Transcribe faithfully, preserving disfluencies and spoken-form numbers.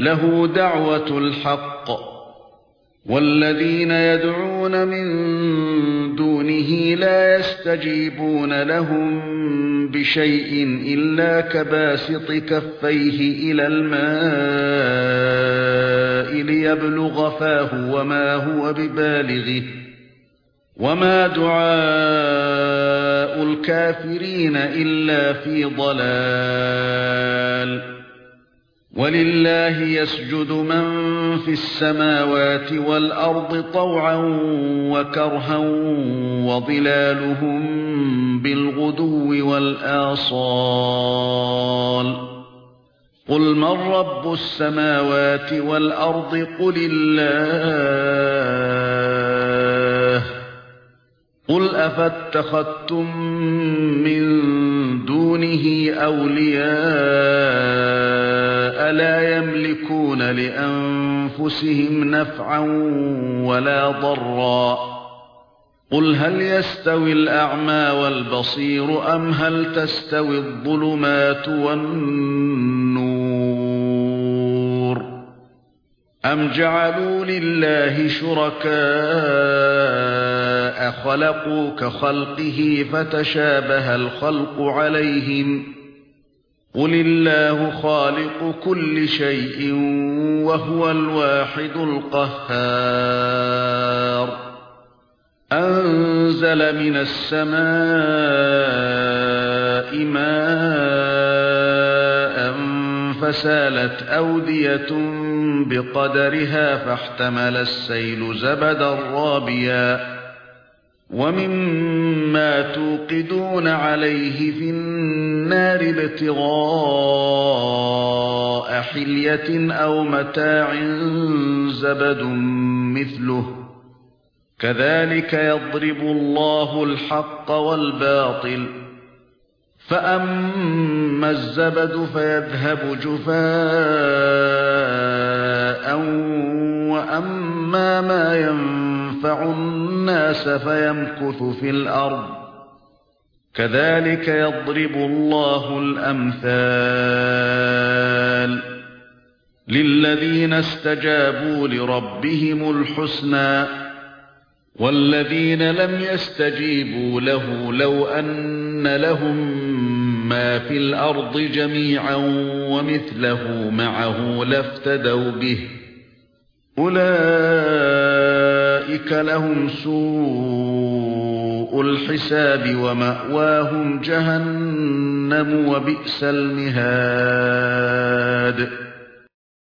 له دعوة الحق والذين يدعون من دونه لا يستجيبون لهم بشيء إلا كباسط كفيه إلى الماء ليبلغ فاه وما هو ببالغه وما دعاء الكافرين إلا في ضلال. ولله يسجد من في السماوات والأرض طوعا وكرها وظلالهم بالغدو والآصال. قل من رب السماوات والأرض قل الله. قل أفاتخذتم من دونه أولياء لا يملكون لأنفسهم نفعا ولا ضرا. قل هل يستوي الأعمى والبصير أم هل تستوي الظلمات والنور أم جعلوا لله شركاء خلقوا كخلقه فتشابه الخلق عليهم. قل الله خالق كل شيء وهو الواحد القهار. أنزل من السماء ماء فسالت أودية بقدرها فاحتمل السيل زبدا رابيا ومما توقدون عليه في النار ابتغاء حلية أو متاع زبد مثله كذلك يضرب الله الحق والباطل. فأما الزبد فيذهب جفاء وأما ما ينفع الناس فيمكث في الأرض كذلك يضرب الله الأمثال. للذين استجابوا لربهم الحسنى والذين لم يستجيبوا له لو أن لهم ما في الأرض جميعا ومثله معه لافتدوا به أولئك لهم سوء الحساب ومأواهم جهنم وبئس المهاد.